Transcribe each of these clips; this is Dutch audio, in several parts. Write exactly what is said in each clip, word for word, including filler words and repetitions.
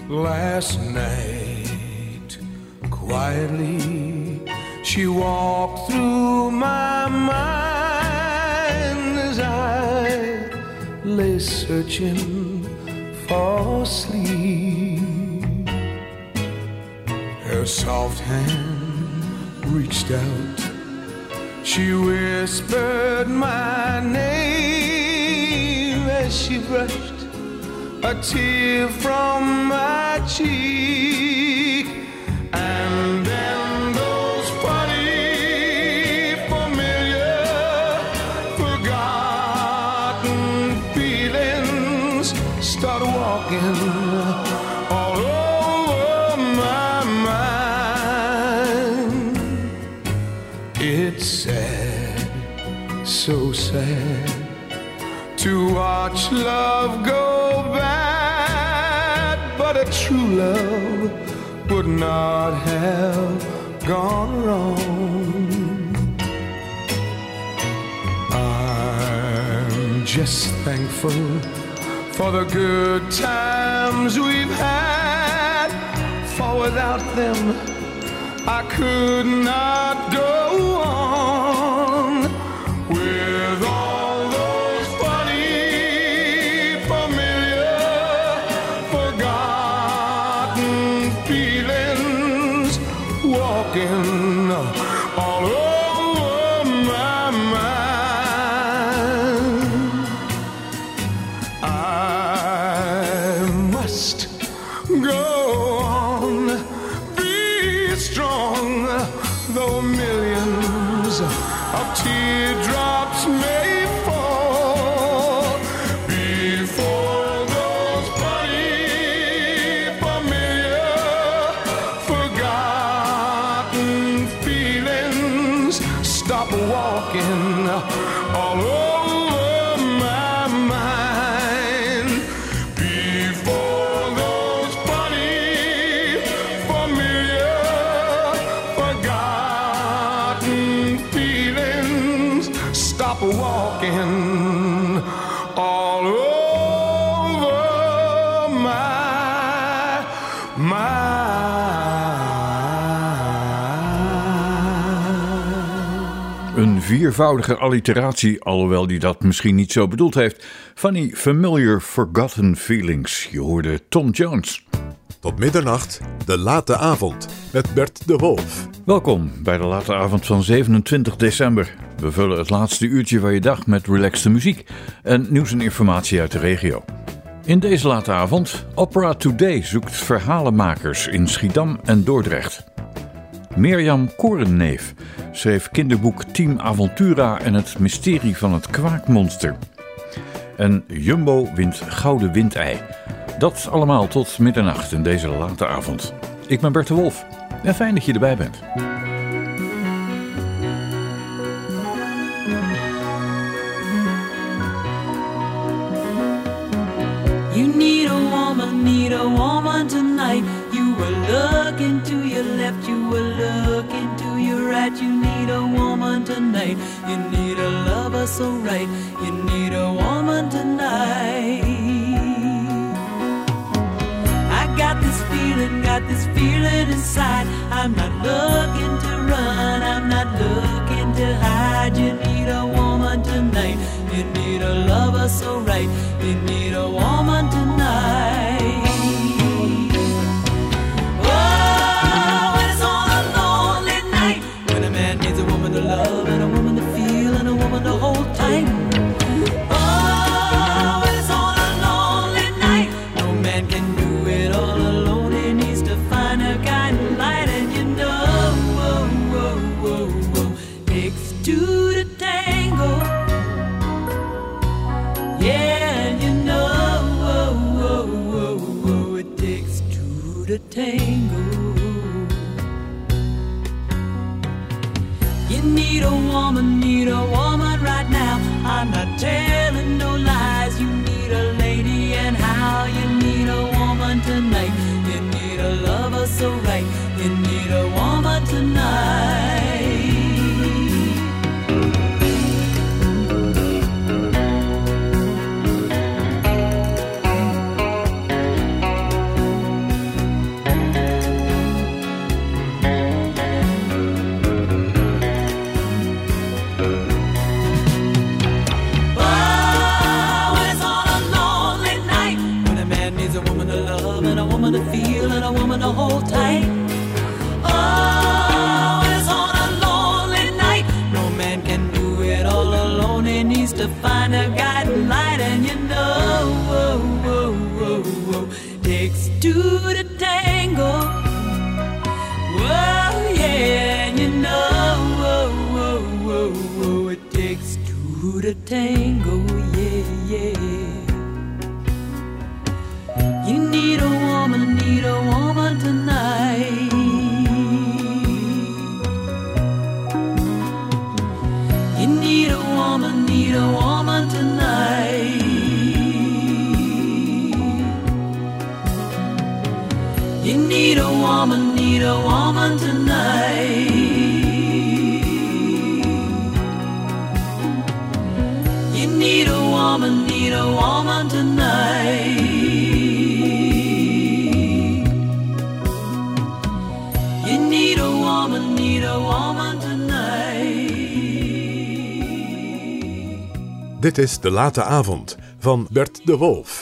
Last night, quietly, she walked through my mind as I lay searching for sleep. Her soft hand reached out, she whispered my name as she brushed a tear from my cheek. And then those funny, familiar, forgotten feelings start walking all over my mind. It's sad, so sad, to watch love go bad, but a true love would not have gone wrong. I'm just thankful for the good times we've had, for without them I could not go on with all those funny, familiar, forgotten feelings walking all over my mind. I must go on, be strong, though millions of teardrops may fall before those funny, familiar, forgotten feelings stop walking all over my mind. Before those funny, familiar, forgotten feelings stop walking all over my mind. Een viervoudige alliteratie, alhoewel die dat misschien niet zo bedoeld heeft. Funny, familiar, forgotten feelings. Je hoorde Tom Jones. Tot middernacht, de late avond met Bert de Wolf. Welkom bij de late avond van zevenentwintig december. We vullen het laatste uurtje van je dag met relaxte muziek en nieuws en informatie uit de regio. In deze late avond, Opera Today zoekt verhalenmakers in Schiedam en Dordrecht. Mirjam Korenneef schreef kinderboek Team Aventura en het mysterie van het kwaakmonster. En Jumbo wint gouden windei. Dat allemaal tot middernacht in deze late avond. Ik ben Bert de Wolf en fijn dat je erbij bent. You need a woman, need a woman tonight. You were looking to your left, you were looking to your right. You need a woman tonight. You need a lover so right. You need a woman tonight. I got this feeling, got this feeling inside. I'm not looking to run, I'm not looking to hide. You need a woman tonight. You need a lover so right. You need a woman tonight. Oh, when it's on a lonely night, when a man needs a woman to love and a woman to feel and a woman to hold tight. Oh, when it's on a lonely night, no man can do it all alone. He needs to find a guiding light, and you know, whoa, whoa, whoa, whoa, takes two to tango. Yeah, you know, whoa, whoa, whoa, whoa, it takes two to tango. You need a woman, need a woman right now. I'm not telling no lies. You need a lady, and how you need a woman tonight. You need a lover so right. You need a woman tonight. love and a woman to feel and a woman to hold tight. Oh, it's on a lonely night. No man can do it all alone. He needs to find a guiding light, and you know, whoa, whoa, whoa, whoa, takes two to tango. Whoa, yeah, and you know, whoa, whoa, whoa, whoa, it takes two to tango, yeah, yeah. You need a woman, need a woman tonight. You need a woman, need a woman tonight. You need a woman, need a woman tonight. You need a woman, need a woman tonight. You need a woman, need a woman tonight. Dit is De Late Avond van Bert de Wolf.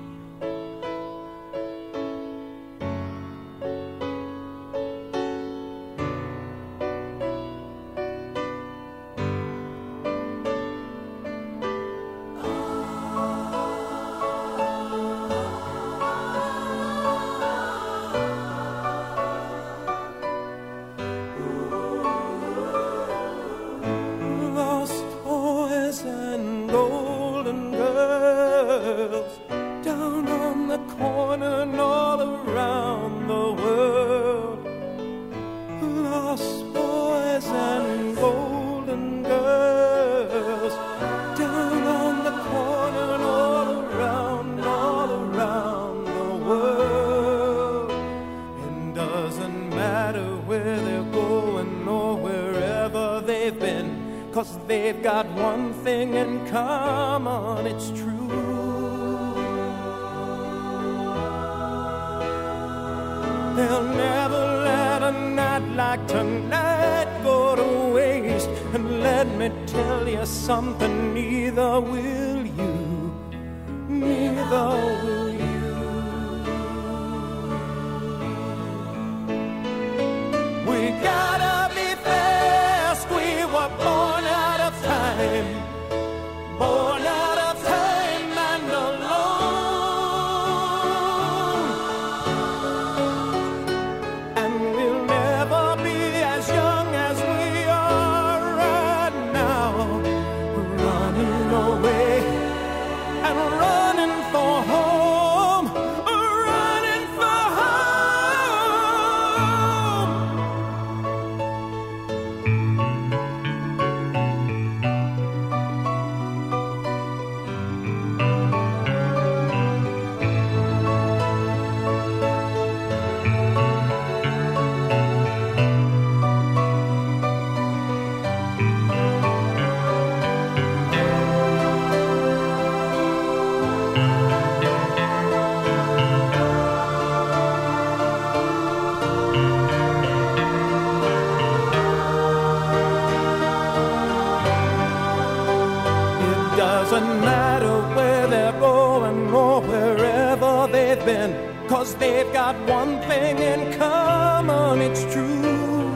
Doesn't matter where they're going or wherever they've been, 'cause they've got one thing in common, it's true.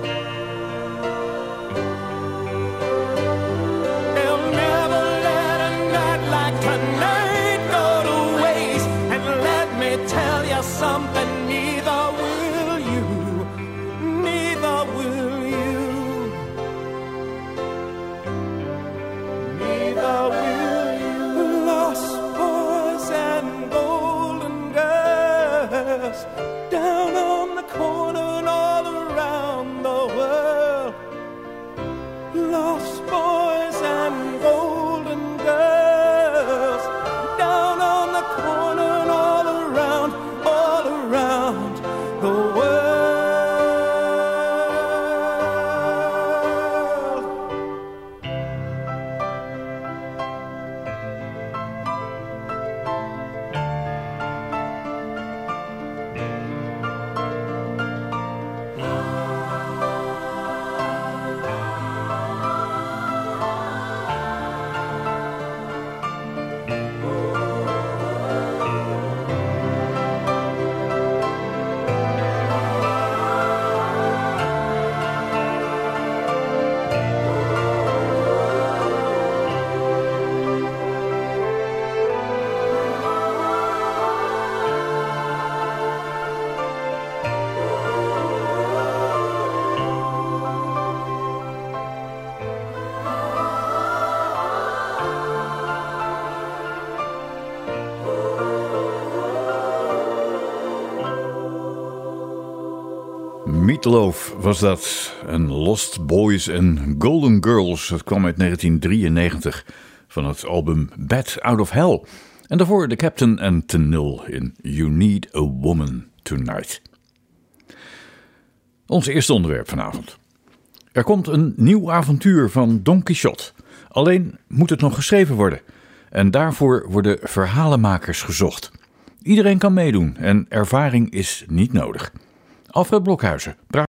They'll never let a night like tonight go to waste. And let me tell you something, neither will you, neither will you. Neither will you. Lost boys and golden girls, down on the corner and all around the world. Lost boys and golden girls, down on the corner and all around, all around the world. Meatloaf was dat. En Lost Boys and Golden Girls. Dat kwam uit negentien drieënnegentig van het album Bat Out of Hell. En daarvoor The Captain en Tenille in You Need a Woman Tonight. Ons eerste onderwerp vanavond. Er komt een nieuw avontuur van Don Quixote. Alleen moet het nog geschreven worden. En daarvoor worden verhalenmakers gezocht. Iedereen kan meedoen en ervaring is niet nodig. Alfred Blokhuizen.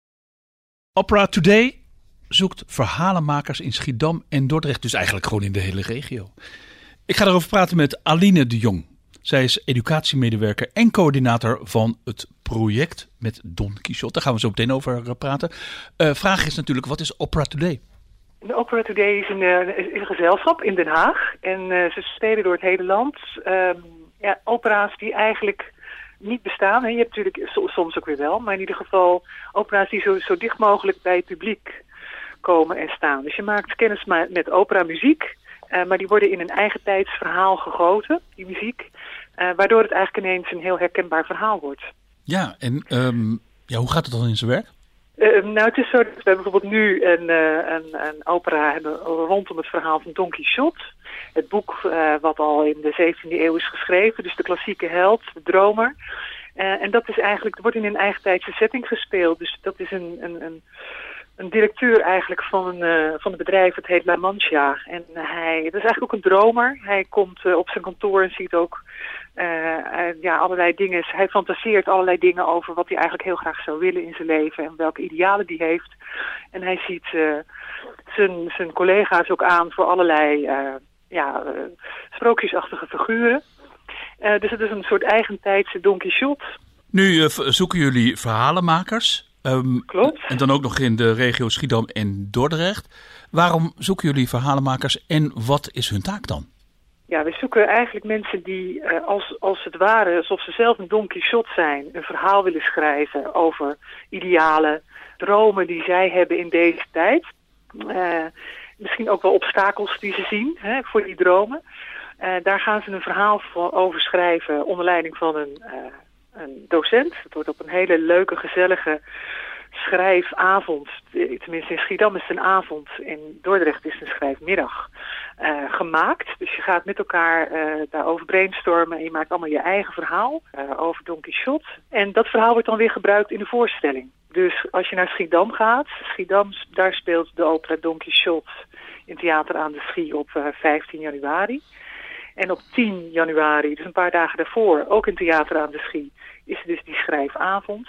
Opera Today zoekt verhalenmakers in Schiedam en Dordrecht. Dus eigenlijk gewoon in de hele regio. Ik ga erover praten met Aline de Jong. Zij is educatiemedewerker en coördinator van het project met Don Quixote. Daar gaan we zo meteen over praten. Uh, vraag is natuurlijk, wat is Opera Today? De Opera Today is een, uh, is een gezelschap in Den Haag. En uh, ze spelen door het hele land. Uh, ja, opera's die eigenlijk niet bestaan. Hè. Je hebt natuurlijk soms ook weer wel. Maar in ieder geval opera's die zo, zo dicht mogelijk bij het publiek komen en staan. Dus je maakt kennis met operamuziek. Uh, maar die worden in een eigen tijds verhaal gegoten, die muziek. Uh, waardoor het eigenlijk ineens een heel herkenbaar verhaal wordt. Ja, en um, ja, hoe gaat het dan in zijn werk? Uh, nou, het is zo dat we bijvoorbeeld nu een, uh, een, een opera hebben rondom het verhaal van Don Quixote. Het boek uh, wat al in de zeventiende eeuw is geschreven, dus de klassieke held, de dromer. Uh, en dat is eigenlijk, wordt in een eigen tijdse setting gespeeld. Dus dat is een, een, een, een directeur eigenlijk van een, uh, van een bedrijf, het heet La Mancha. En hij, het is eigenlijk ook een dromer. Hij komt uh, op zijn kantoor en ziet ook uh, uh, ja, allerlei dingen. Hij fantaseert allerlei dingen over wat hij eigenlijk heel graag zou willen in zijn leven en welke idealen die heeft. En hij ziet uh, zijn, zijn collega's ook aan voor allerlei uh, ja, uh, sprookjesachtige figuren. Uh, dus het is een soort eigentijdse Don Quixote. Nu uh, zoeken jullie verhalenmakers. Um, Klopt. En dan ook nog in de regio Schiedam en Dordrecht. Waarom zoeken jullie verhalenmakers en wat is hun taak dan? Ja, we zoeken eigenlijk mensen die uh, als, als het ware, alsof ze zelf een Don Quixote zijn, een verhaal willen schrijven over idealen, dromen die zij hebben in deze tijd. Uh, misschien ook wel obstakels die ze zien hè, voor die dromen. Uh, daar gaan ze een verhaal voor over schrijven onder leiding van een, uh, een docent. Het wordt op een hele leuke, gezellige schrijfavond. Tenminste in Schiedam is het een avond. In Dordrecht is het een schrijfmiddag uh, gemaakt. Dus je gaat met elkaar uh, daarover brainstormen en je maakt allemaal je eigen verhaal uh, over Don Quixote. En dat verhaal wordt dan weer gebruikt in de voorstelling. Dus als je naar Schiedam gaat, Schiedam, daar speelt de opera Don Quixote in Theater aan de Schie op uh, vijftien januari. En op tien januari, dus een paar dagen daarvoor, ook in Theater aan de Schie, is er dus die schrijfavond.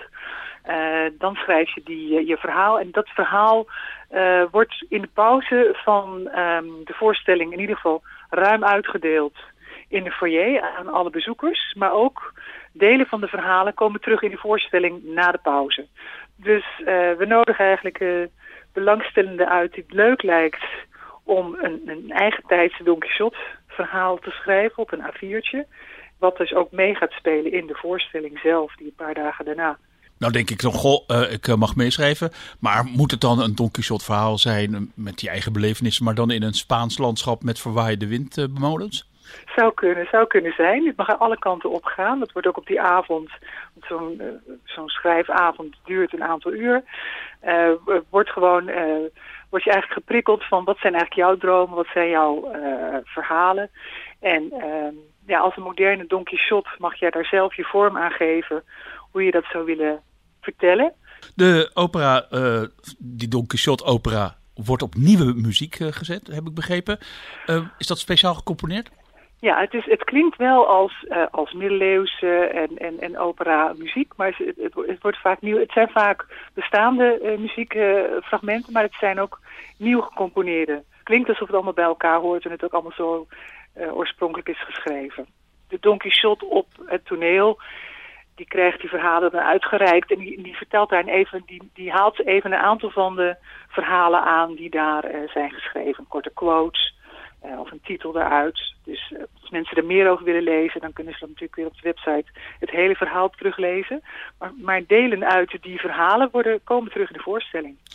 Uh, dan schrijf je die, uh, je verhaal en dat verhaal uh, wordt in de pauze van um, de voorstelling in ieder geval ruim uitgedeeld in de foyer aan alle bezoekers. Maar ook delen van de verhalen komen terug in de voorstelling na de pauze. Dus uh, we nodigen eigenlijk uh, belangstellenden uit die het leuk lijkt om een, een eigen tijdse Don Quixote verhaal te schrijven op een A viertje. Wat dus ook mee gaat spelen in de voorstelling zelf, die een paar dagen daarna. Nou denk ik dan, goh, uh, ik mag meeschrijven. Maar moet het dan een Don Quixote verhaal zijn met die eigen belevenissen, maar dan in een Spaans landschap met verwaaide windmolens? Zou kunnen, zou kunnen zijn. Het mag aan alle kanten opgaan. Dat wordt ook op die avond, zo'n, uh, zo'n schrijfavond duurt een aantal uur. Uh, wordt gewoon, uh, word je eigenlijk geprikkeld van wat zijn eigenlijk jouw dromen, wat zijn jouw uh, verhalen. En uh, ja, als een moderne Don Quixote mag jij daar zelf je vorm aan geven hoe je dat zou willen vertellen. De opera, uh, die Don Quixote opera, wordt op nieuwe muziek uh, gezet, heb ik begrepen. Uh, is dat speciaal gecomponeerd? Ja, het, is, het klinkt wel als, uh, als middeleeuwse en, en, en opera muziek, maar het, het, het wordt vaak nieuw. Het zijn vaak bestaande uh, muziekfragmenten, uh, maar het zijn ook nieuw gecomponeerde. Het klinkt alsof het allemaal bij elkaar hoort en het ook allemaal zo uh, oorspronkelijk is geschreven. De Don Quixote op het toneel, die krijgt die verhalen dan uitgereikt en die, die vertelt daar even, die, die haalt even een aantal van de verhalen aan die daar uh, zijn geschreven. Korte quotes uh, of een titel daaruit. Dus uh, als mensen er meer over willen lezen, dan kunnen ze dat natuurlijk weer op de website het hele verhaal teruglezen. Maar, maar delen uit die verhalen worden, komen terug in de voorstelling.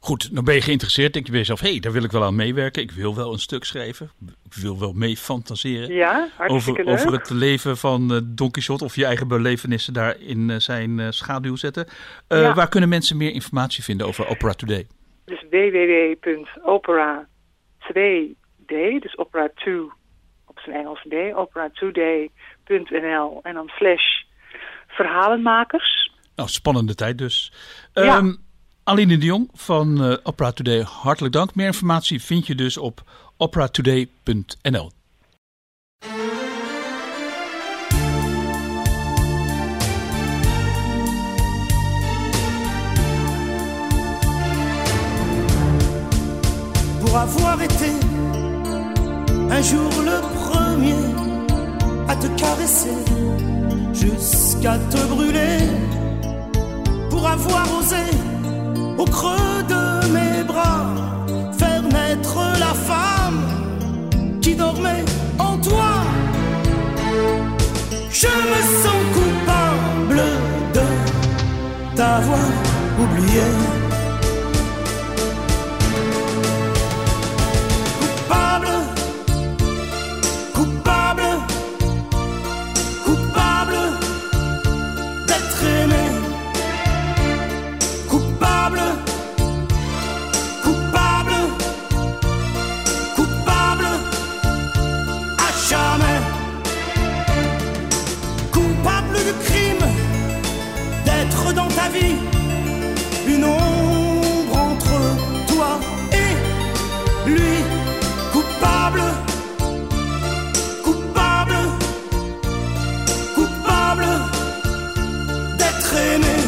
Goed, dan ben je geïnteresseerd. Denk je bij jezelf, hé, hey, daar wil ik wel aan meewerken. Ik wil wel een stuk schrijven. Ik wil wel mee fantaseren. Ja, hartstikke over, leuk. over het leven van uh, Don Quixote. Of je eigen belevenissen daar in uh, zijn uh, schaduw zetten. Uh, Ja. Waar kunnen mensen meer informatie vinden over Opera Today? Dus w w w punt opera twee d, dus opera twee op zijn Engels D, opera twee d punt n l en dan slash verhalenmakers. Nou, spannende tijd dus. Ja. Um, Aline de Jong van uh, Opera Today, hartelijk dank. Meer informatie vind je dus op opera today punt n l. Pour avoir été un jour le premier à te caresser jusqu'à te brûler, pour avoir osé au creux de mes bras faire naître la femme qui dormait en toi. Je me sens coupable de t'avoir oublié. Coupable, coupable, coupable d'être aimé. Coupable, coupable, coupable à jamais. Coupable du crime d'être dans ta vie une ombre entre toi et lui. Coupable, coupable, coupable d'être aimé.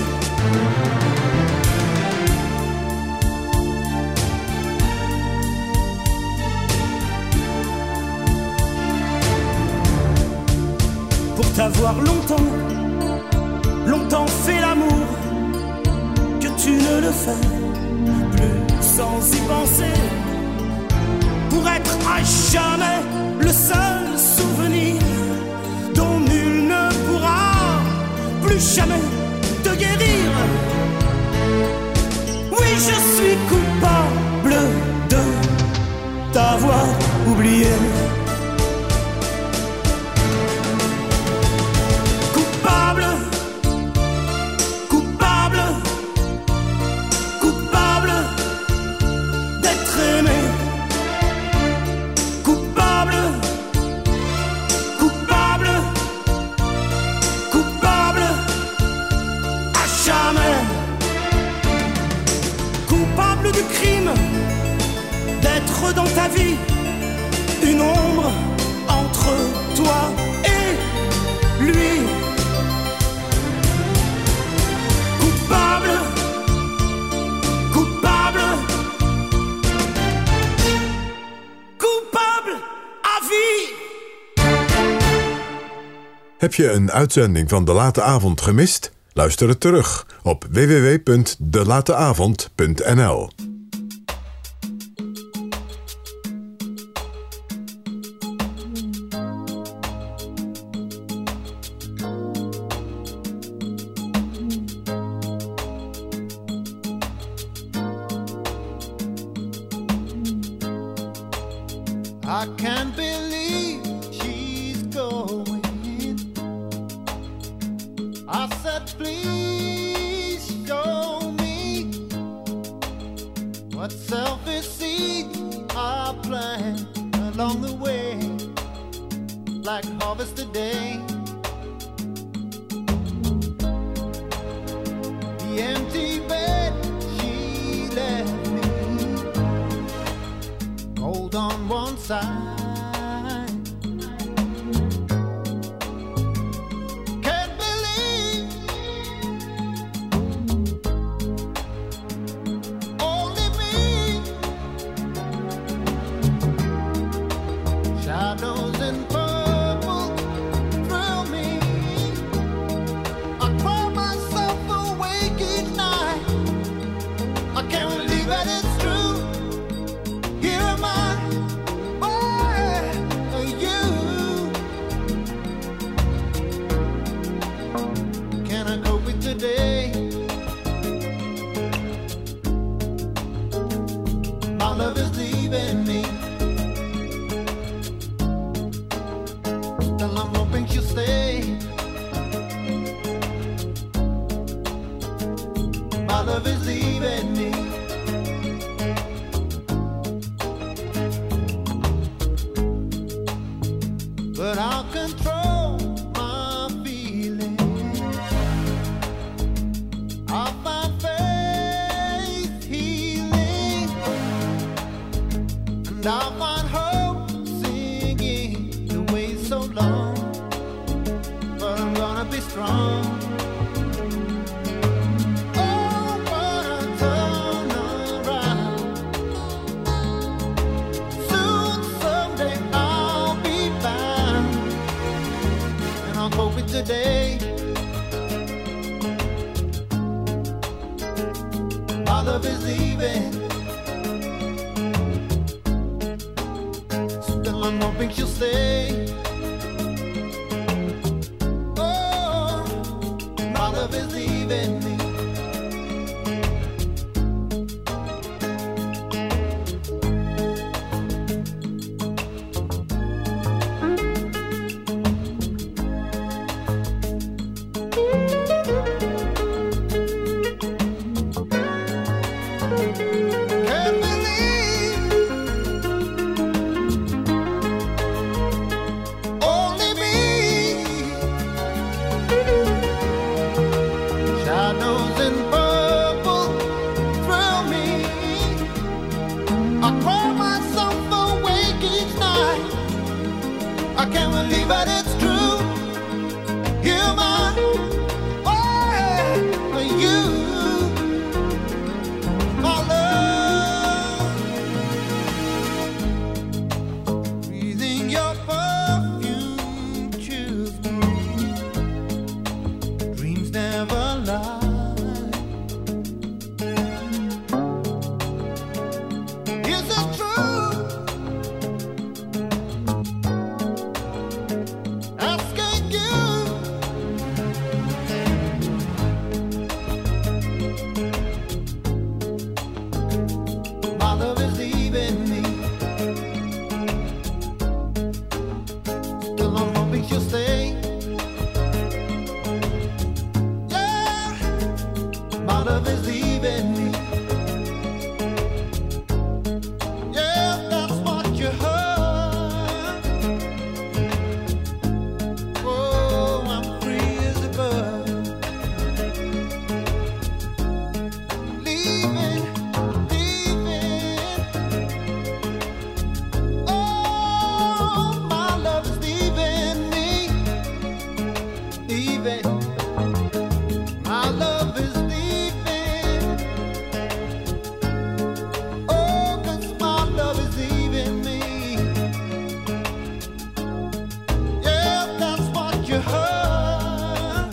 Pour t'avoir longtemps, longtemps fait l'amour, que tu ne le fais plus sans y penser. Pour être à jamais le seul souvenir dont nul ne pourra plus jamais te guérir. Oui, je suis coupable de t'avoir oublié. Coupable, coupable, coupable d'être aimé. Coupable, coupable, coupable à jamais. Coupable du crime d'être dans ta vie une ombre entre toi et lui. Coupable, coupable, coupable à vie. Heb je een uitzending van De Late Avond gemist? Luister het terug op w w w punt de late avond punt n l. I can't believe she's going. I said, please show me what selfish seeds are planted along the way, like harvest today. The empty bed she left me, cold on one side. Can't believe only me. Shadows in purple thrill me. I cry myself awake each night. I can't believe that it's true. Here am I. Where are you? Can I cope with today? love is leaving me. Still I'm hoping she'll stay. My love is leaving me. But I'll control my feelings. I'll find faith healing, and I'll find hope singing the way so long. But I'm gonna be strong. Oh, but I'll turn around. Soon, someday I'll be found, and I'll hope it today. My love is leaving. Still I'm hoping she'll stay. Oh, my love is leaving me. Can't believe only me. Shadows in purple thrill me. I cry myself awake each night. I can't believe that it's true. You're my oh, you. My love, breathing your perfume chills me. Dreams never lie. Is it true? Asking you. My love is leaving me. Still I'm hoping she'll stay. Yeah, my love is leaving me. Yeah, that's what you heard. Oh, I'm free as a bird. Leaving, leaving. Oh, my love is leaving me. Leaving. My love is leaving. Oh, 'cause my love is leaving me. Yeah, that's what you heard.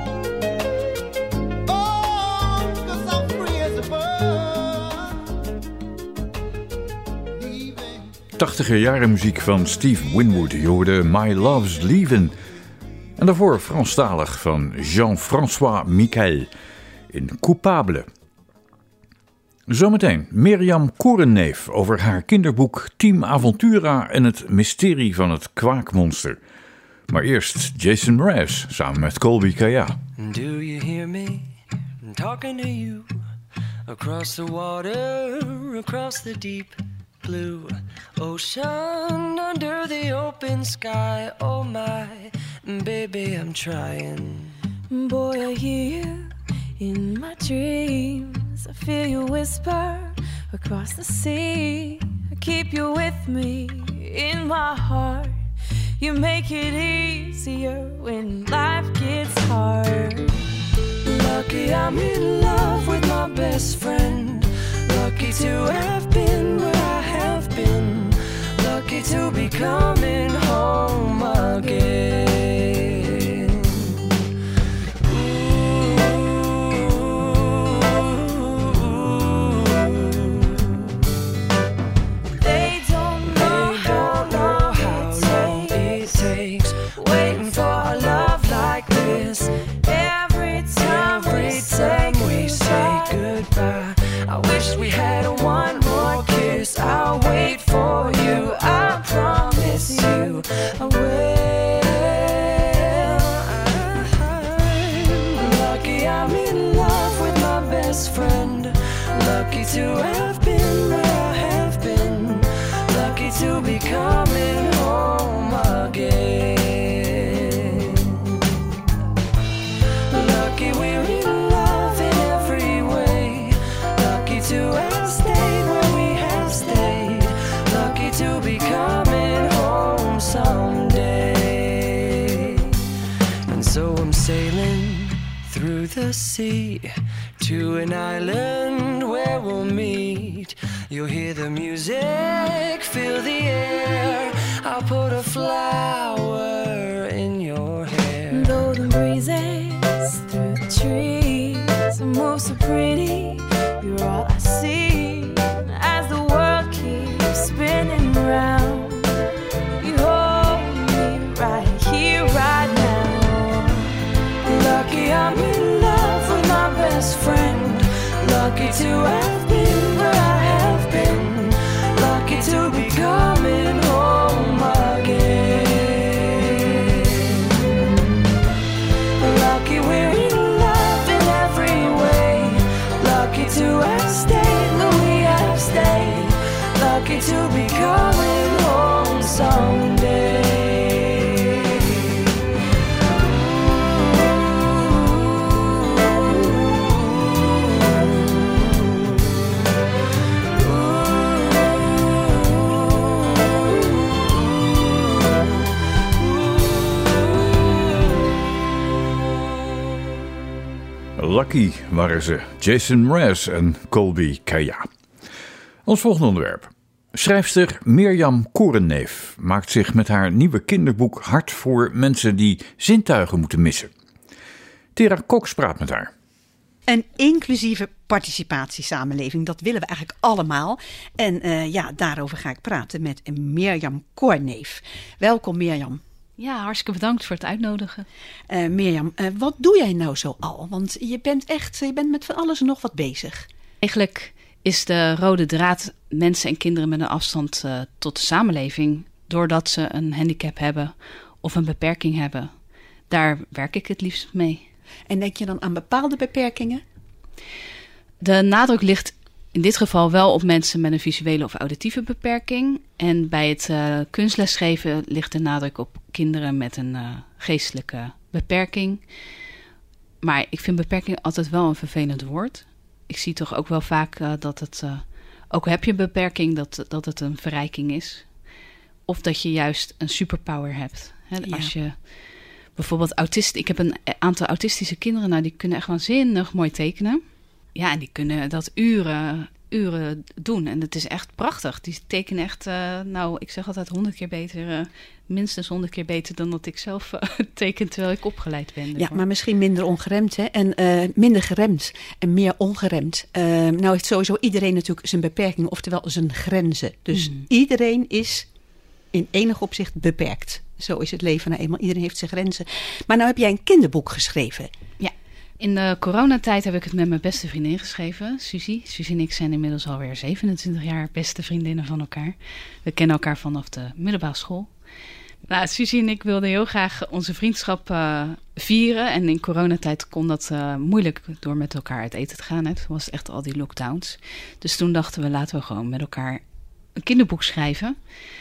Oh, 'cause I'm free as a bird. Leaving. tachtiger jaren muziek van Steve Winwood. Je hoorde My Love's Leavin'. En daarvoor Franstalig van Jean-François Michel in Coupable. Zometeen Mirjam Korenneef over haar kinderboek Team Aventura en het mysterie van het kwaakmonster. Maar eerst Jason Mraz samen met Colby Kaya. Do you hear me talking to you across the water, across the deep blue ocean, under the open sky? Oh my baby, I'm trying. Boy, I hear you in my dreams. I feel you whisper across the sea. I keep you with me in my heart. You make it easier when life gets hard. Lucky I'm in love with my best friend. Lucky to have been where I have been. Lucky to be coming home again. They don't know They don't know how long it takes waiting for a love like this. every time Every we time we say say goodbye. goodbye, I wish we had one more kiss. best friend. Lucky to have been where I have been. Lucky to be coming home again. Lucky we're in love in every way. Lucky to have stayed where we have stayed. Lucky to be coming home someday. And so I'm sailing through the sea to an island where we'll meet. You'll hear the music, feel the air. I'll put a flower in your hair. Golden breezes through the trees move so pretty. You're all I see as the world keeps spinning round. You hold me right here, right now. Lucky I'm in love with my best friend. Lucky to have been where I have been. Lucky to be coming home again. Lucky we're in love in every way. Lucky to have stayed where we have stayed. Lucky to be coming home someday. Lucky waren ze, Jason Mraz en Colby Kaya. Ons volgende onderwerp. Schrijfster Mirjam Korenneef maakt zich met haar nieuwe kinderboek hard voor mensen die zintuigen moeten missen. Tera Cox praat met haar. Een inclusieve participatiesamenleving, dat willen we eigenlijk allemaal. En uh, ja, daarover ga ik praten met Mirjam Korenneef. Welkom Mirjam. Ja, hartstikke bedankt voor het uitnodigen. Uh, Mirjam, uh, wat doe jij nou zo al? Want je bent echt, je bent met van alles en nog wat bezig. Eigenlijk is de rode draad mensen en kinderen met een afstand uh, tot de samenleving, doordat ze een handicap hebben of een beperking hebben. Daar werk ik het liefst mee. En denk je dan aan bepaalde beperkingen? De nadruk ligt in dit geval wel op mensen met een visuele of auditieve beperking. En bij het uh, kunstlesgeven ligt de nadruk op kinderen met een uh, geestelijke beperking. Maar ik vind beperking altijd wel een vervelend woord. Ik zie toch ook wel vaak uh, dat het, uh, ook heb je een beperking, dat, dat het een verrijking is. Of dat je juist een superpower hebt. Hè? Ja. Als je bijvoorbeeld autist, ik heb een aantal autistische kinderen, nou die kunnen echt waanzinnig mooi tekenen. Ja, en die kunnen dat uren, uren doen. En het is echt prachtig. Die tekenen echt, uh, nou, ik zeg altijd honderd keer beter, uh, minstens honderd keer beter dan dat ik zelf uh, teken terwijl ik opgeleid ben. Ja, maar misschien minder ongeremd, hè? En uh, minder geremd en meer ongeremd. Uh, nou heeft sowieso iedereen natuurlijk zijn beperking, oftewel zijn grenzen. Dus mm. iedereen is in enig opzicht beperkt. Zo is het leven nou eenmaal. Iedereen heeft zijn grenzen. Maar nou heb jij een kinderboek geschreven. Ja. In de coronatijd heb ik het met mijn beste vriendin geschreven, Suzy. Suzy en ik zijn inmiddels alweer zevenentwintig jaar beste vriendinnen van elkaar. We kennen elkaar vanaf de middelbare school. Nou, Suzy en ik wilden heel graag onze vriendschap uh, vieren. En in coronatijd kon dat uh, moeilijk door met elkaar uit eten te gaan. Het was echt al die lockdowns. Dus toen dachten we, laten we gewoon met elkaar een kinderboek schrijven.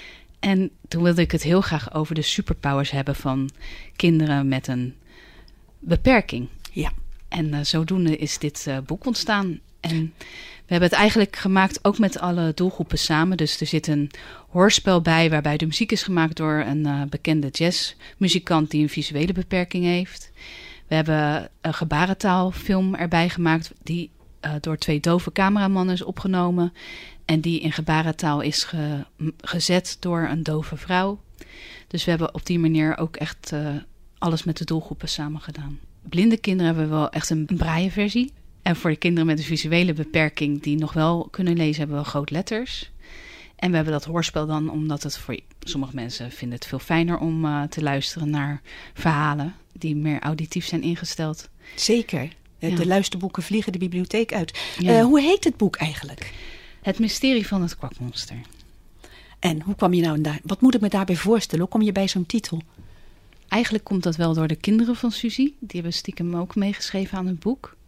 En toen wilde ik het heel graag over de superpowers hebben van kinderen met een beperking. Ja. En uh, zodoende is dit uh, boek ontstaan. En we hebben het eigenlijk gemaakt ook met alle doelgroepen samen. Dus er zit een hoorspel bij waarbij de muziek is gemaakt door een uh, bekende jazzmuzikant die een visuele beperking heeft. We hebben een gebarentaalfilm erbij gemaakt die uh, door twee dove cameramannen is opgenomen. En die in gebarentaal is ge- gezet door een dove vrouw. Dus we hebben op die manier ook echt uh, alles met de doelgroepen samen gedaan. Blinde kinderen hebben we wel echt een braille versie. En voor de kinderen met een visuele beperking die nog wel kunnen lezen, hebben we grootletters. En we hebben dat hoorspel dan, omdat het voor sommige mensen vinden het veel fijner om uh, te luisteren naar verhalen die meer auditief zijn ingesteld. Zeker. Ja. De luisterboeken vliegen de bibliotheek uit. Ja. Uh, hoe heet het boek eigenlijk? Het mysterie van het kwakmonster. En hoe kwam je nou daar? Wat moet ik me daarbij voorstellen? Hoe kom je bij zo'n titel? Eigenlijk komt dat wel door de kinderen van Suzy. Die hebben stiekem ook meegeschreven aan het boek.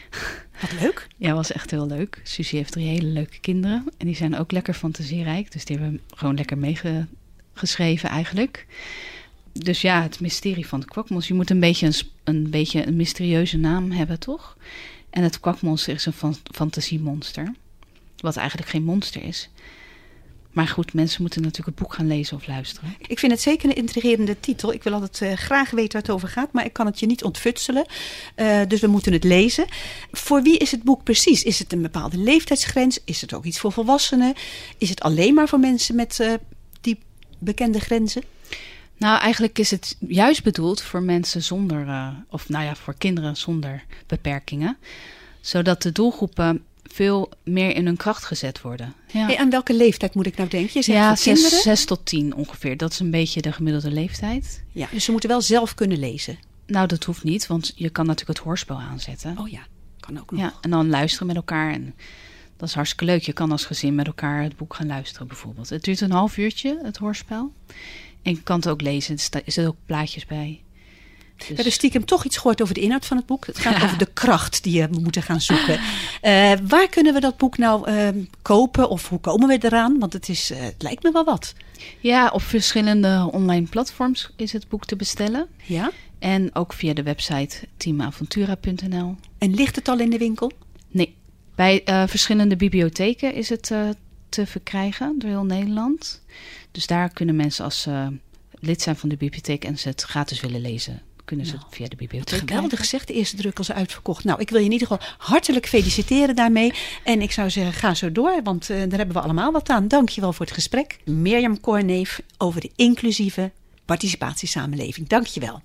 Wat leuk. Ja, was echt heel leuk. Suzie heeft drie hele leuke kinderen. En die zijn ook lekker fantasierijk. Dus die hebben gewoon lekker meegeschreven eigenlijk. Dus ja, het mysterie van het kwakmonster. Je moet een beetje een, een beetje een mysterieuze naam hebben, toch? En het kwakmonster is een fan- fantasiemonster. Wat eigenlijk geen monster is. Maar goed, mensen moeten natuurlijk het boek gaan lezen of luisteren. Ik vind het zeker een intrigerende titel. Ik wil altijd uh, graag weten waar het over gaat, maar ik kan het je niet ontfutselen. Uh, dus we moeten het lezen. Voor wie is het boek precies? Is het een bepaalde leeftijdsgrens? Is het ook iets voor volwassenen? Is het alleen maar voor mensen met uh, die bekende grenzen? Nou, eigenlijk is het juist bedoeld voor mensen zonder, uh, of nou ja, voor kinderen zonder beperkingen. Zodat de doelgroepen veel meer in hun kracht gezet worden. Ja. Hey, aan welke leeftijd moet ik nou denken? Je zegt ja, voor zes, kinderen? zes tot tien ongeveer. Dat is een beetje de gemiddelde leeftijd. Ja, dus ze moeten wel zelf kunnen lezen. Nou, dat hoeft niet, want je kan natuurlijk het hoorspel aanzetten. Oh ja, kan ook nog. Ja, en dan luisteren met elkaar. En dat is hartstikke leuk. Je kan als gezin met elkaar het boek gaan luisteren bijvoorbeeld. Het duurt een half uurtje, het hoorspel. En je kan het ook lezen. Er sta- er zitten ook plaatjes bij. Dus... We hebben stiekem toch iets gehoord over de inhoud van het boek. Het gaat over de kracht die we moeten gaan zoeken. Uh, waar kunnen we dat boek nou uh, kopen of hoe komen we eraan? Want het, is, uh, het lijkt me wel wat. Ja, op verschillende online platforms is het boek te bestellen. Ja? En ook via de website team aventura punt n l. En ligt het al in de winkel? Nee, bij uh, verschillende bibliotheken is het uh, te verkrijgen door heel Nederland. Dus daar kunnen mensen als uh, lid zijn van de bibliotheek en ze het gratis willen lezen, kunnen ze nou, het via de bibliotheek. Geweldig gezegd, de eerste druk als uitverkocht. Nou, ik wil je in ieder geval hartelijk feliciteren daarmee. En ik zou zeggen, ga zo door, want uh, daar hebben we allemaal wat aan. Dankjewel voor het gesprek. Mirjam Korneef over de inclusieve participatiesamenleving. Dankjewel.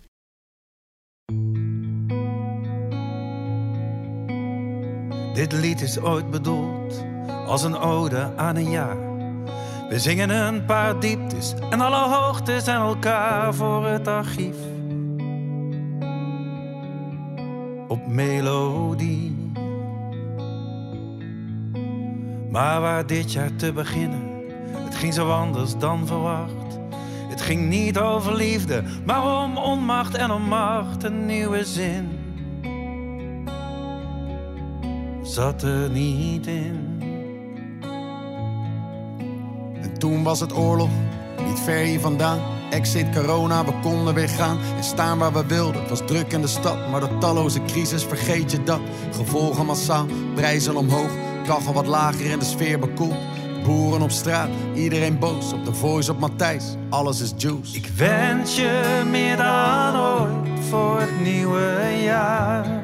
Dit lied is ooit bedoeld als een ode aan een jaar. We zingen een paar dieptes en alle hoogtes aan elkaar voor het archief. Op melodie. Maar waar dit jaar te beginnen, het ging zo anders dan verwacht. Het ging niet over liefde, maar om onmacht en om macht. Een nieuwe zin zat er niet in. En toen was het oorlog, niet ver hier vandaan. Exit corona, we konden weer gaan en staan waar we wilden. Het was druk in de stad, maar door talloze crisis vergeet je dat. Gevolgen massaal, prijzen omhoog, kachel wat lager en de sfeer bekoeld. Boeren op straat, iedereen boos, op de Voice, op Matthijs, alles is juice. Ik wens je meer dan ooit voor het nieuwe jaar.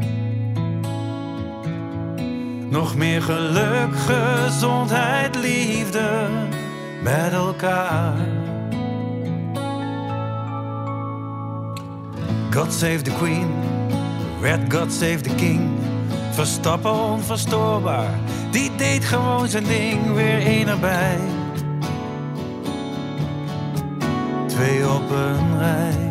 Nog meer geluk, gezondheid, liefde met elkaar. God save the Queen, werd God save the King. Verstappen onverstoorbaar, die deed gewoon zijn ding. Weer één erbij, twee op een rij.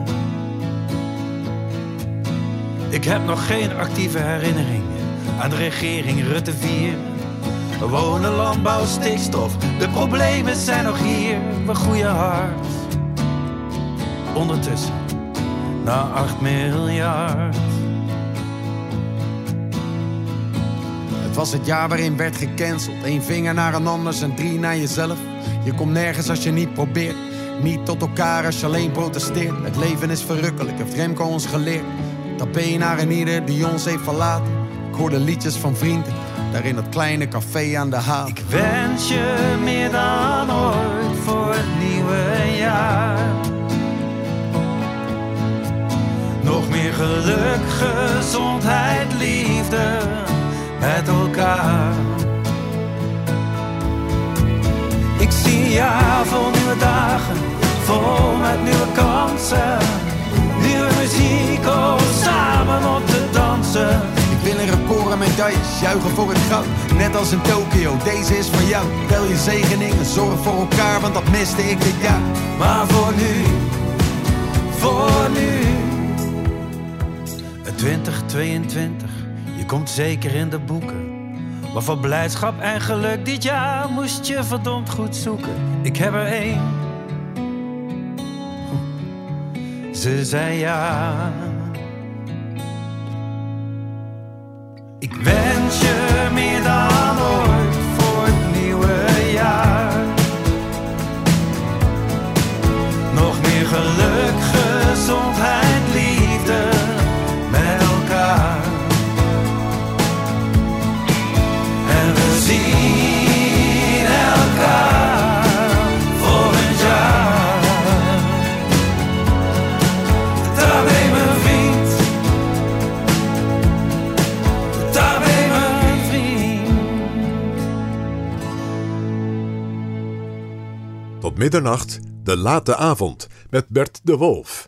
Ik heb nog geen actieve herinnering aan de regering Rutte vier. Wonen, landbouw, stikstof, de problemen zijn nog hier. We groeien hard, ondertussen na acht miljard. Het was het jaar waarin werd gecanceld. Eén vinger naar een ander en drie naar jezelf. Je komt nergens als je niet probeert. Niet tot elkaar als je alleen protesteert. Het leven is verrukkelijk, heeft Remco ons geleerd. Tapé naar een ieder die ons heeft verlaten. Ik hoorde liedjes van vrienden, daar in dat kleine café aan de haven. Ik wens je meer dan ooit voor het nieuwe jaar. Nog meer geluk, gezondheid, liefde met elkaar. Ik zie een jaar vol nieuwe dagen, vol met nieuwe kansen. Nieuwe muziek, om samen op te dansen. Ik wil een record en medailles, juichen voor het goud. Net als in Tokio, deze is van jou. Tel je zegeningen, zorg voor elkaar, want dat miste ik dit jaar. Maar voor nu, voor nu. twintig tweeëntwintig, je komt zeker in de boeken. Maar voor blijdschap en geluk dit jaar moest je verdomd goed zoeken. Ik heb er één. Ze zei ja. Ik wens je meer dan ooit voor het nieuwe jaar. Nog meer geluk, gezondheid, liefde met elkaar. En we zien elkaar volgend jaar. Daar ben mijn vriend. Daar ben mijn vriend. Tot middernacht, de late avond met Bert de Wolf.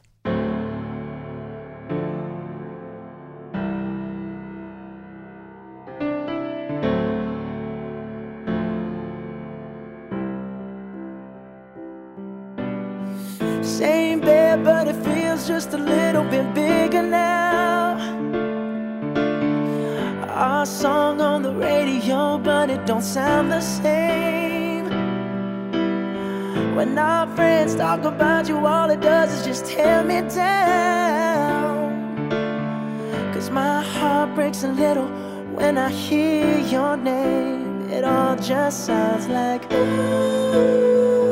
Same bed, but it feels just a little bit bigger now. Our song on the radio, but it don't sound the same. When our friends talk about you, all it does is just tear me down. 'Cause my heart breaks a little when I hear your name. It all just sounds like ooh.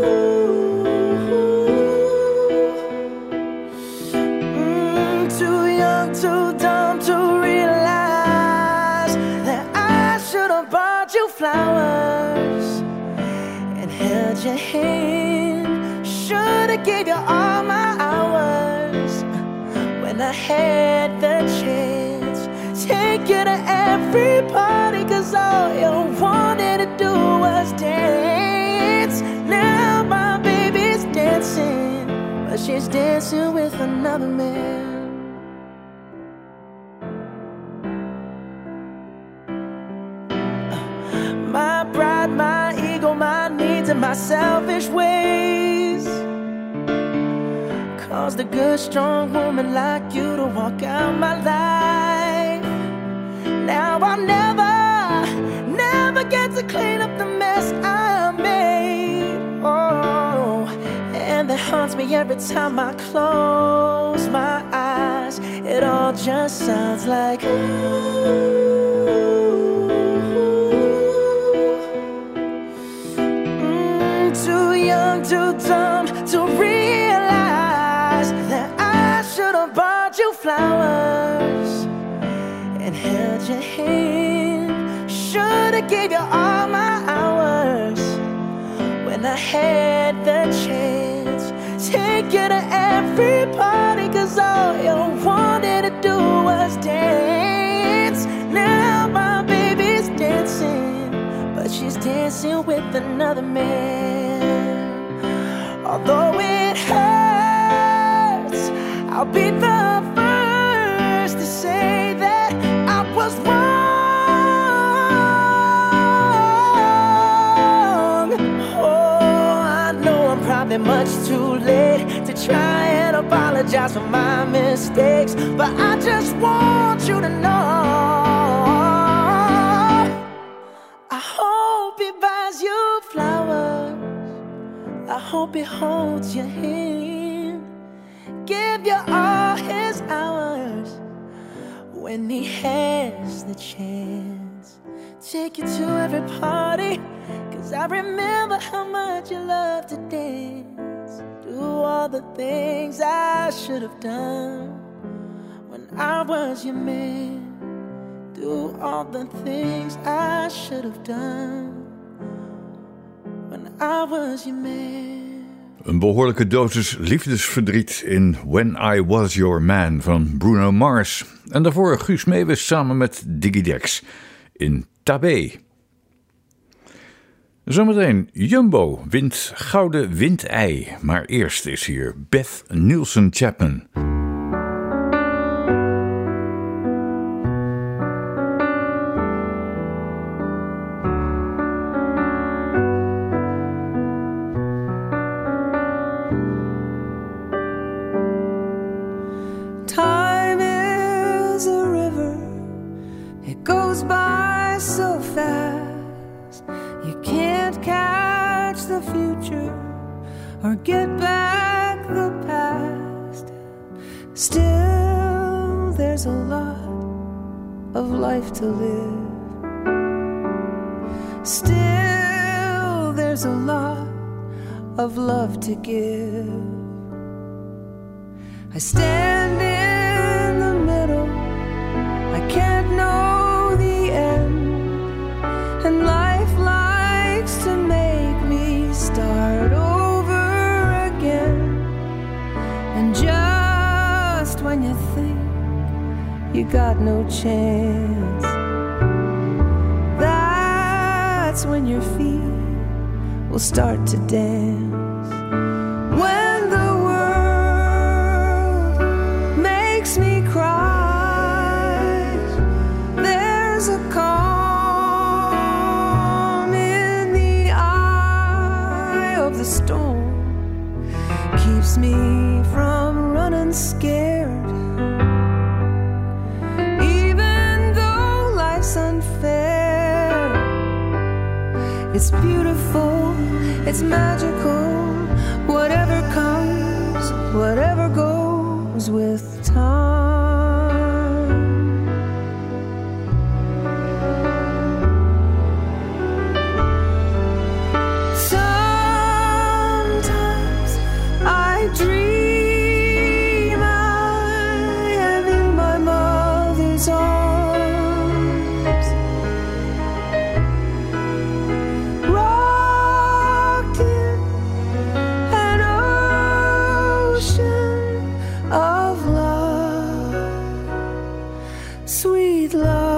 Too dumb to realize that I should have bought you flowers and held your hand. Should have gave you all my hours when I had the chance. Take you to every party, 'cause all you wanted to do was dance. Now my baby's dancing, but she's dancing with another man. My pride, my ego, my needs, and my selfish ways caused a good, strong woman like you to walk out my life. Now I'll never, never get to clean up the mess I made. Oh, and that haunts me every time I close my eyes. It all just sounds like ooh. Too dumb to realize that I should have bought you flowers and held your hand. Should have gave you all my hours when I had the chance. Take you to every party, 'cause all you wanted to do was dance. Now my baby's dancing, but she's dancing with another man. Although it hurts, I'll be the first to say that I was wrong. Oh, I know I'm probably much too late to try and apologize for my mistakes, but I just want you to know I hope he buys you flowers. I hope he holds your hand, give you all his hours when he has the chance. Take you to every party, 'cause I remember how much you loved to dance. Do all the things I should have done when I was your man. Do all the things I should have done when I was your man. Een behoorlijke dosis liefdesverdriet in When I Was Your Man van Bruno Mars. En daarvoor Guus Meeuwis samen met Diggy Dex in Tabé. Zometeen Jumbo wint gouden windei. Maar eerst is hier Beth Nielsen Chapman. Or get back the past. of life to live. Still, there's a lot of love to give. I stand in the middle, I can't know the end, and life likes to make me start over again. And just when you think you got no chance, that's when your feet will start to dance. When the world makes me cry, there's a calm in the eye of the storm, keeps me from running scared. Even though life's unfair, it's beautiful, it's magical. Whatever comes, whatever goes with time. Sometimes I dream I am in my mother's arms, rocked in an ocean of love, sweet love.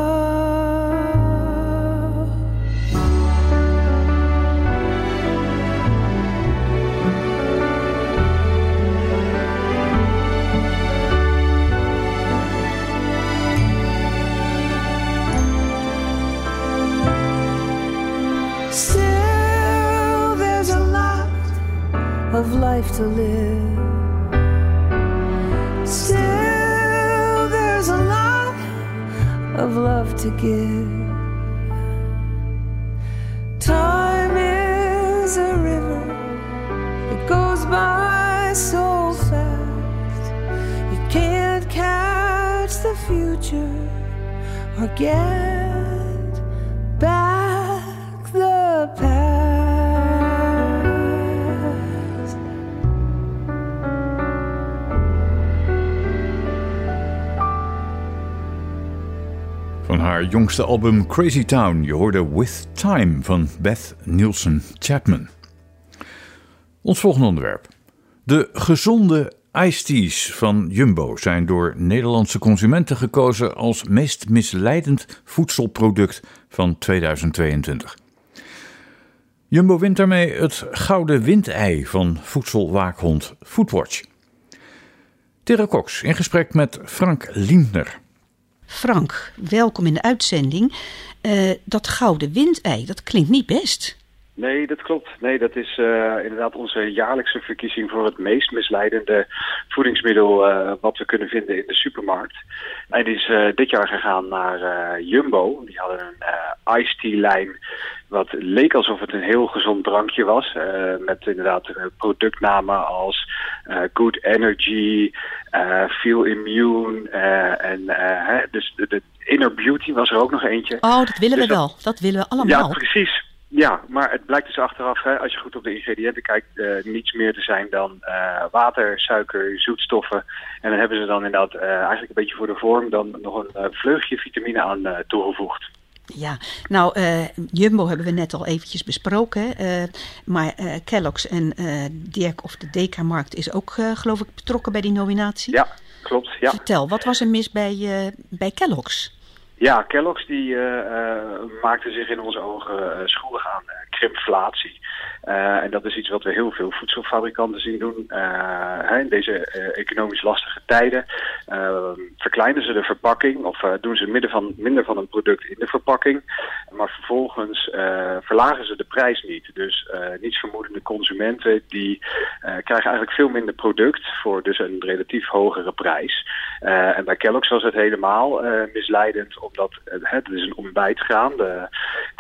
Still, there's a lot of life to live. Still, there's a lot of love to give. Time is a river, it goes by so fast. You can't catch the future or get back the past. Van haar jongste album Crazy Town, je hoorde With Time van Beth Nielsen Chapman. Ons volgende onderwerp. De gezonde iced teas van Jumbo zijn door Nederlandse consumenten gekozen als meest misleidend voedselproduct van tweeduizend tweeëntwintig. Jumbo wint daarmee het gouden windei van voedselwaakhond Foodwatch. Tera Cox in gesprek met Frank Lindner. Frank, welkom in de uitzending. Uh, dat gouden windei, dat klinkt niet best. Nee, dat klopt. Nee, dat is uh, inderdaad onze jaarlijkse verkiezing voor het meest misleidende voedingsmiddel uh, wat we kunnen vinden in de supermarkt. En die is uh, dit jaar gegaan naar uh, Jumbo. Die hadden een uh, iced tea lijn wat leek alsof het een heel gezond drankje was. Uh, met inderdaad uh, productnamen als uh, Good Energy, uh, Feel Immune. Uh, en uh, hè, dus de, de Inner Beauty was er ook nog eentje. Oh, dat willen dus we dat, wel. Dat willen we allemaal. Ja, precies. Ja, maar het blijkt dus achteraf, hè, als je goed op de ingrediënten kijkt, uh, niets meer te zijn dan uh, water, suiker, zoetstoffen. En dan hebben ze dan inderdaad uh, eigenlijk een beetje voor de vorm dan nog een uh, vleugje vitamine aan uh, toegevoegd. Ja, nou, uh, Jumbo hebben we net al eventjes besproken. Uh, maar uh, Kellogg's en uh, Dirk of de Dekamarkt is ook, uh, geloof ik, betrokken bij die nominatie. Ja, klopt. Ja. Vertel, wat was er mis bij, uh, bij Kellogg's? Ja, Kellogg's die uh, uh, maakte zich in onze ogen uh, schuldig aan uh, krimflatie. Uh, en dat is iets wat we heel veel voedselfabrikanten zien doen. Uh, in deze uh, economisch lastige tijden uh, verkleinen ze de verpakking of uh, doen ze midden van, minder van een product in de verpakking. Maar vervolgens uh, verlagen ze de prijs niet. Dus uh, niets vermoedende consumenten die uh, krijgen eigenlijk veel minder product voor dus een relatief hogere prijs. Uh, en bij Kellogg's was het helemaal uh, misleidend omdat uh, het is een ontbijtgraan. De,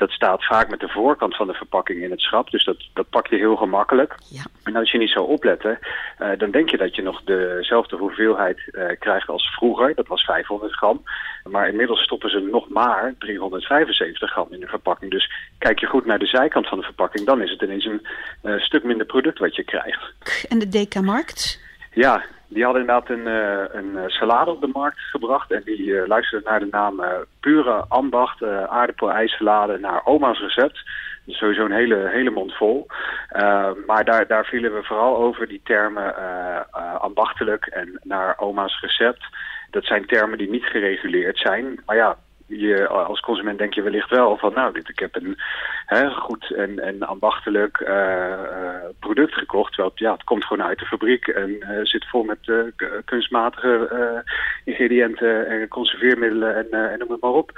Dat staat vaak met de voorkant van de verpakking in het schap. Dus dat, dat pak je heel gemakkelijk. Ja. En als je niet zou opletten, uh, dan denk je dat je nog dezelfde hoeveelheid uh, krijgt als vroeger. Dat was vijfhonderd gram. Maar inmiddels stoppen ze nog maar driehonderdvijfenzeventig gram in de verpakking. Dus kijk je goed naar de zijkant van de verpakking, dan is het ineens een uh, stuk minder product wat je krijgt. En de D K-markt? Ja, die hadden inderdaad een, uh, een salade op de markt gebracht. En die uh, luisterden naar de naam uh, Pure Ambacht uh, aardappel-ijssalade naar oma's recept. Dus sowieso een hele, hele mond vol. Uh, maar daar, daar vielen we vooral over die termen uh, uh, ambachtelijk en naar oma's recept. Dat zijn termen die niet gereguleerd zijn. Maar ja, je, als consument denk je wellicht wel van nou, dit, ik heb een hè, goed en, en ambachtelijk uh, uh, product gekocht. Terwijl het, ja, het komt gewoon uit de fabriek en uh, zit vol met uh, kunstmatige uh, ingrediënten en conserveermiddelen en, uh, en noem het maar op.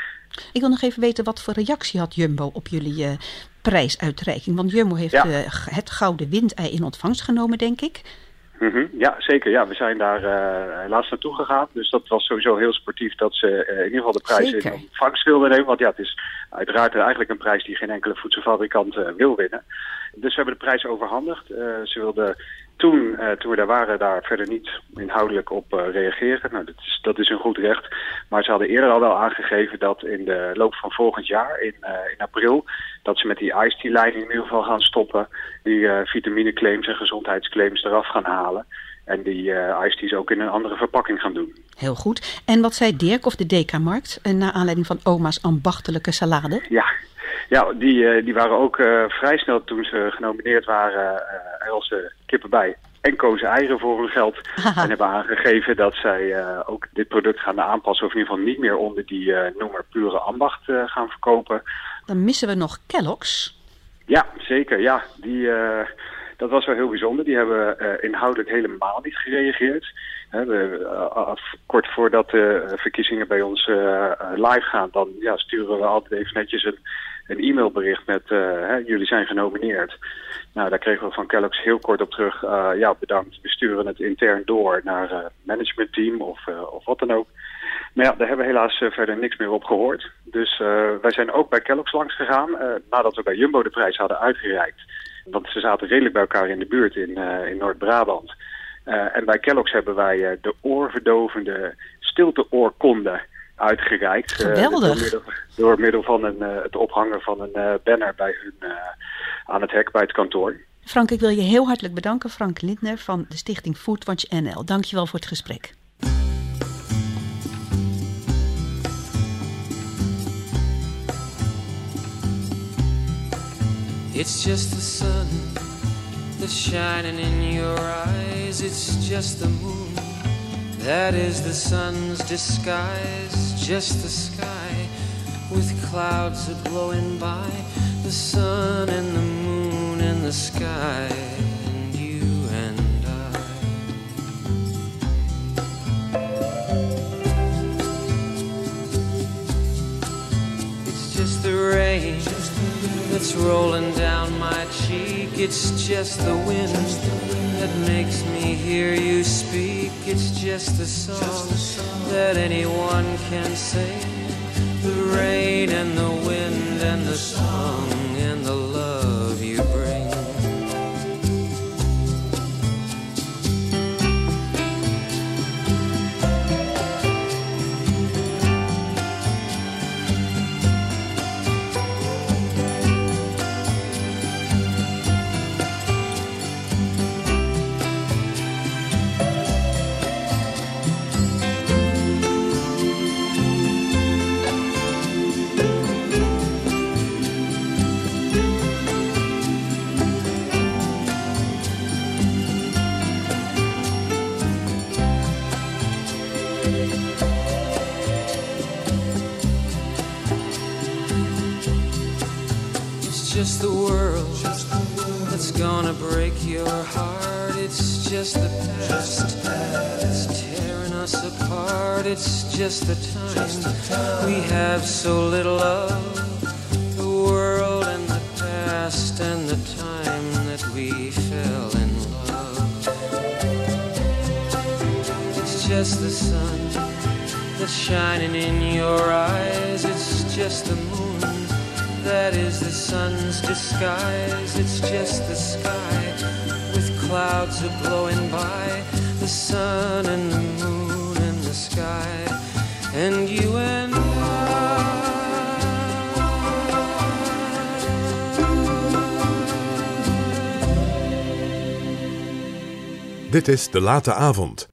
Ik wil nog even weten, wat voor reactie had Jumbo op jullie uh, prijsuitreiking? Want Jumbo heeft ja. uh, het gouden windei in ontvangst genomen, denk ik. Mm-hmm. Ja, zeker. Ja, we zijn daar uh, helaas naartoe gegaan. Dus dat was sowieso heel sportief dat ze uh, in ieder geval de prijs zeker. in ontvangst wilden nemen. Want ja, het is uiteraard eigenlijk een prijs die geen enkele voedselfabrikant uh, wil winnen. Dus we hebben de prijs overhandigd. Uh, ze wilden toen, uh, toen we daar waren, daar verder niet inhoudelijk op uh, reageren. Nou, dat is, dat is een goed recht. Maar ze hadden eerder al wel aangegeven dat in de loop van volgend jaar, in, uh, in april, dat ze met die Ice Tea lijn in ieder geval gaan stoppen. Die uh, vitamineclaims en gezondheidsclaims eraf gaan halen. En die uh, Ice Tea's ook in een andere verpakking gaan doen. Heel goed. En wat zei Dirk of de D K-markt uh, naar aanleiding van oma's ambachtelijke salade? Ja. Ja, die, uh, die waren ook uh, vrij snel toen ze genomineerd waren uh, als uh, kippen bij en kozen eieren voor hun geld. Aha. En hebben aangegeven dat zij uh, ook dit product gaan aanpassen of in ieder geval niet meer onder die uh, noemer Pure Ambacht uh, gaan verkopen. Dan missen we nog Kellogg's. Ja, zeker. Ja, die, uh, dat was wel heel bijzonder. Die hebben uh, inhoudelijk helemaal niet gereageerd. He, we, uh, kort voordat de verkiezingen bij ons uh, live gaan, dan ja, sturen we altijd even netjes een een e-mailbericht met uh, hè, jullie zijn genomineerd. Nou, daar kregen we van Kellogg's heel kort op terug. Uh, ja, bedankt. We sturen het intern door naar uh, managementteam of, uh, of wat dan ook. Maar ja, daar hebben we helaas uh, verder niks meer op gehoord. Dus uh, wij zijn ook bij Kellogg's langs gegaan. Uh, nadat we bij Jumbo de prijs hadden uitgereikt. Want ze zaten redelijk bij elkaar in de buurt in, uh, in Noord-Brabant. Uh, en bij Kellogg's hebben wij uh, de oorverdovende stilte-oorkonde uitgereikt. Geweldig. Uh, door, middel, door middel van een, uh, het ophangen van een uh, banner bij hun, uh, aan het hek bij het kantoor. Frank, ik wil je heel hartelijk bedanken. Frank Lindner van de stichting Foodwatch N L. Dank je wel voor het gesprek. It's just the sun that's shining in your eyes. It's just the moon. That is the sun's disguise, just the sky with clouds that blowing by. The sun and the moon and the sky and you and I. It's just the rain that's rolling down my cheek. It's just the wind that makes me hear you speak. It's just a song that anyone can sing. The rain and the wind and the song and the love you bring. Just the world that's gonna break your heart. It's just the past that's tearing us apart. It's just the time we have so little of. The world and the past and the time that we fell in love. It's just the sun that's shining in your eyes. It's just the moon that is the sun's disguise. It's just the sky with clouds are blowing by, the sun and the moon and the sky, and you and Dit is De Late Avond.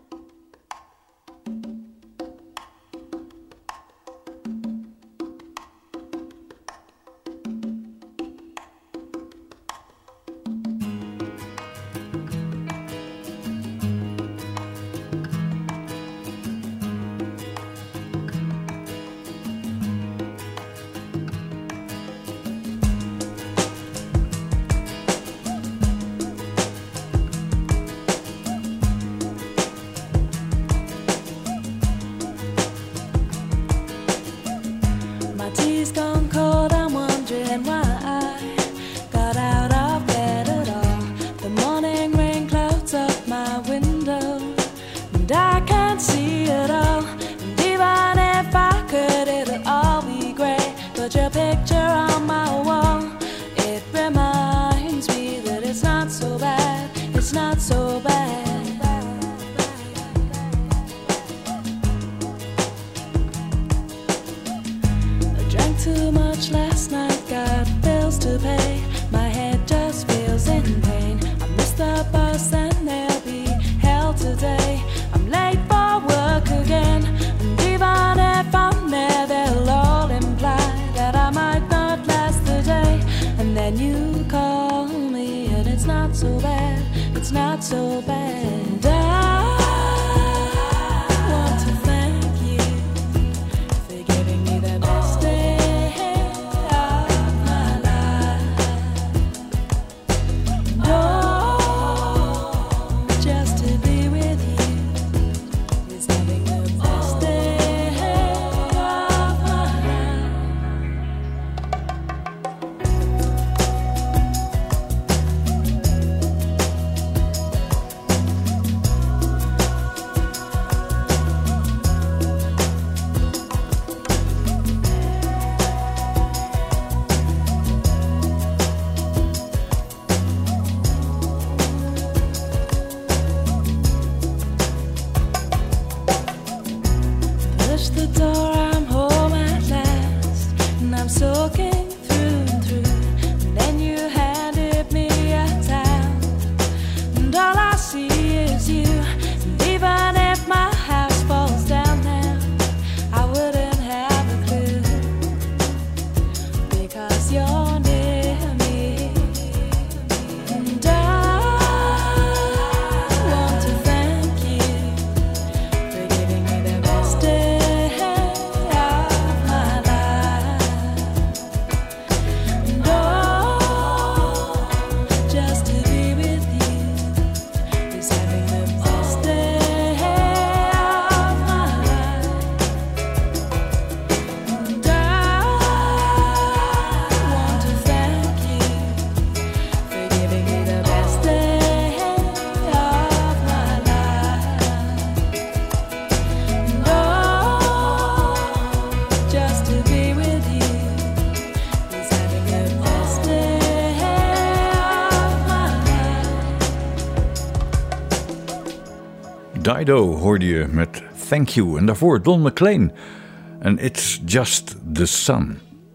Dido hoorde je met Thank You. En daarvoor Don McLean en It's Just the Sun.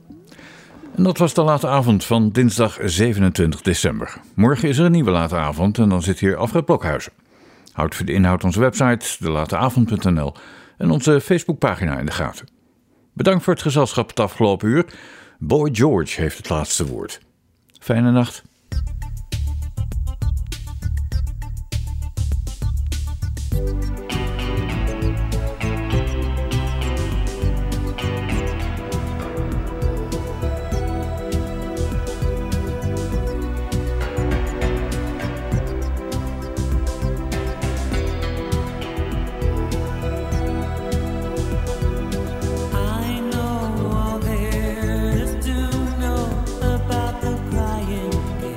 En dat was de late avond van dinsdag zevenentwintig december. Morgen is er een nieuwe late avond en dan zit hier Alfred Blokhuizen. Houd voor de inhoud onze website de late avond punt n l en onze Facebookpagina in de gaten. Bedankt voor het gezelschap het afgelopen uur. Boy George heeft het laatste woord. Fijne nacht. About the crying game.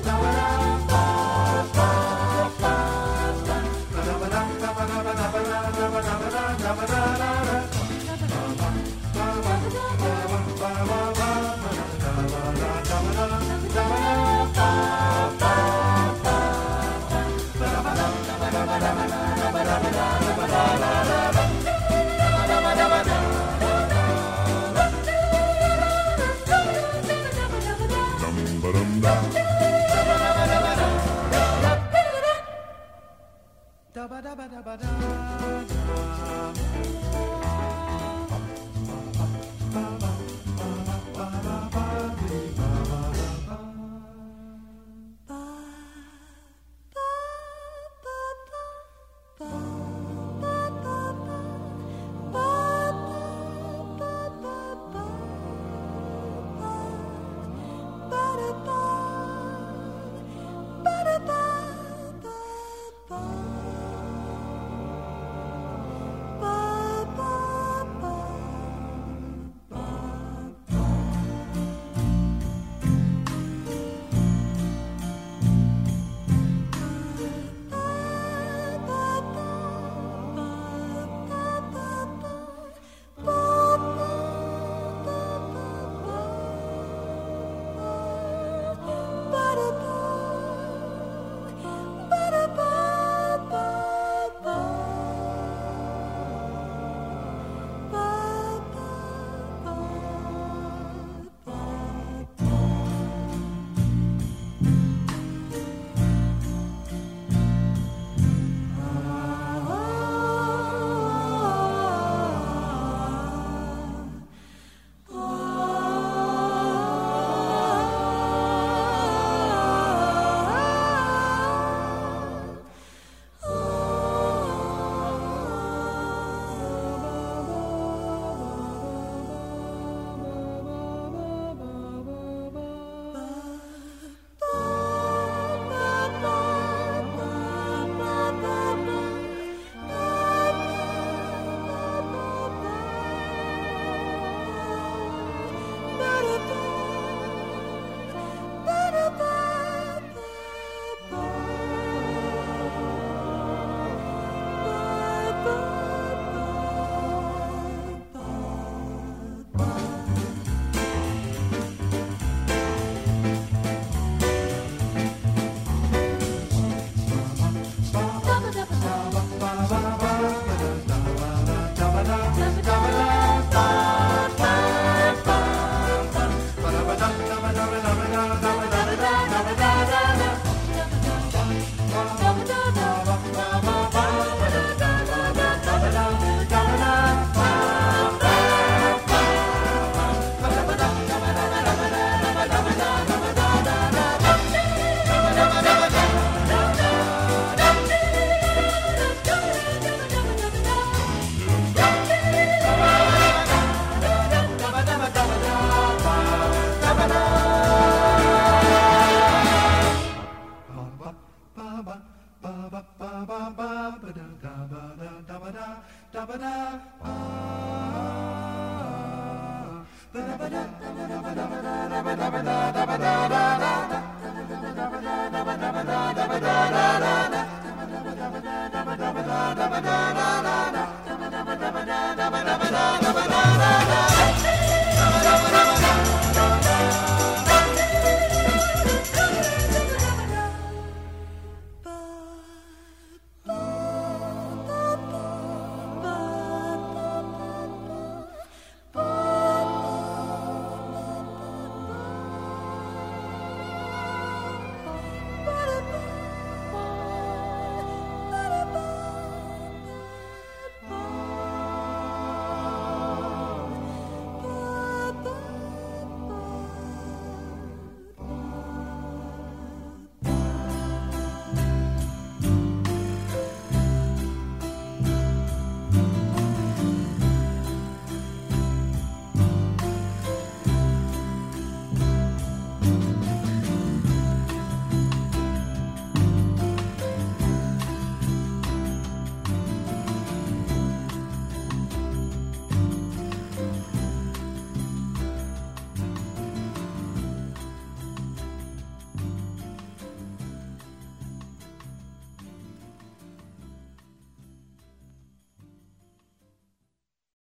ba ba